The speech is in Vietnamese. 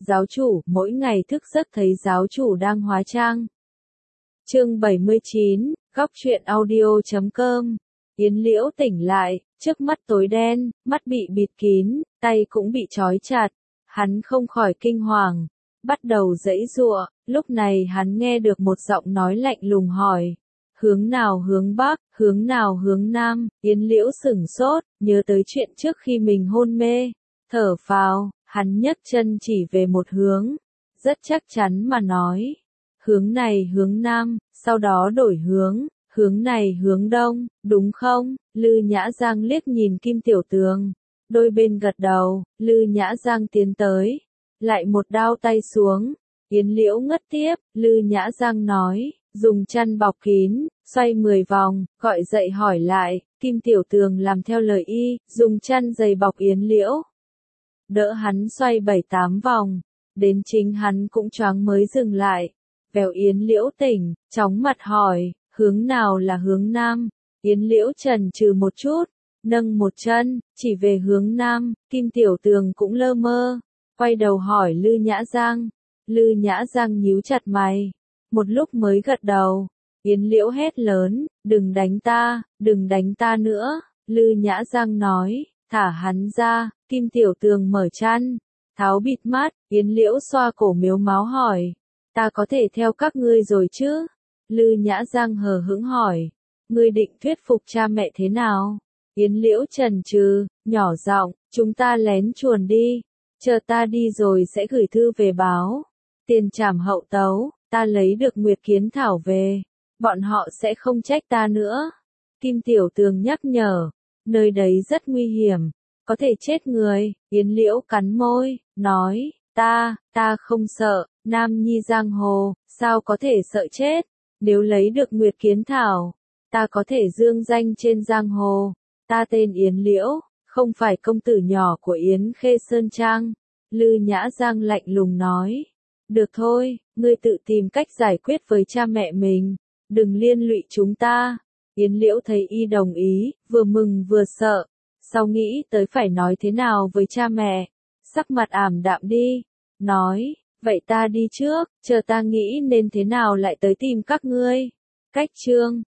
Giáo chủ, mỗi ngày thức giấc thấy giáo chủ đang hóa trang. Chương 79, góc truyện audio.com. Yến Liễu tỉnh lại, trước mắt tối đen, mắt bị bịt kín, tay cũng bị trói chặt. Hắn không khỏi kinh hoàng, bắt đầu giãy giụa. Lúc này hắn nghe được một giọng nói lạnh lùng hỏi: hướng nào hướng bắc, hướng nào hướng nam? Yến Liễu sửng sốt, nhớ tới chuyện trước khi mình hôn mê, thở phào, hắn nhấc chân chỉ về một hướng, rất chắc chắn mà nói: hướng này hướng nam, sau đó đổi hướng, hướng này hướng đông, đúng không? Lư Nhã Giang liếc nhìn Kim Tiểu Tường, đôi bên gật đầu. Lư Nhã Giang tiến tới, lại một đao tay xuống. Yến Liễu ngất tiếp. Lư Nhã Giang nói, dùng chăn bọc kín, xoay 10 vòng, gọi dậy hỏi lại. Kim Tiểu Tường làm theo lời y, dùng chăn dày bọc Yến Liễu, đỡ hắn xoay 7-8 vòng, đến chính hắn cũng choáng mới dừng lại. Vèo Yến Liễu tỉnh, chóng mặt hỏi, hướng nào là hướng nam? Yến Liễu chần chừ một chút, nâng một chân, chỉ về hướng nam. Kim Tiểu Tường cũng lơ mơ, quay đầu hỏi Lư Nhã Giang. Lư Nhã Giang nhíu chặt mày, một lúc mới gật đầu. Yến Liễu hét lớn, đừng đánh ta nữa. Lư Nhã Giang nói, thả hắn ra. Kim Tiểu Tường mở chăn, tháo bịt mắt. Yến Liễu xoa cổ mếu máo hỏi, ta có thể theo các ngươi rồi chứ? Lư Nhã Giang hờ hững hỏi, ngươi định thuyết phục cha mẹ thế nào? Yến Liễu chần chừ, nhỏ giọng, chúng ta lén chuồn đi, chờ ta đi rồi sẽ gửi thư về báo. Tiền trảm hậu tấu, ta lấy được Nguyệt Kiến Thảo về, bọn họ sẽ không trách ta nữa. Kim Tiểu Tường nhắc nhở, nơi đấy rất nguy hiểm, có thể chết người. Yến Liễu cắn môi, nói, ta không sợ, Nam Nhi giang hồ, sao có thể sợ chết? Nếu lấy được Nguyệt Kiến Thảo, ta có thể dương danh trên giang hồ. Ta tên Yến Liễu, không phải công tử nhỏ của Yến Khê Sơn Trang. Lư Nhã Giang lạnh lùng nói, được thôi, ngươi tự tìm cách giải quyết với cha mẹ mình, đừng liên lụy chúng ta. Yến Liễu thấy y đồng ý, vừa mừng vừa sợ, sau nghĩ tới phải nói thế nào với cha mẹ, sắc mặt ảm đạm đi, nói, vậy ta đi trước, chờ ta nghĩ nên thế nào lại tới tìm các ngươi. Cách chương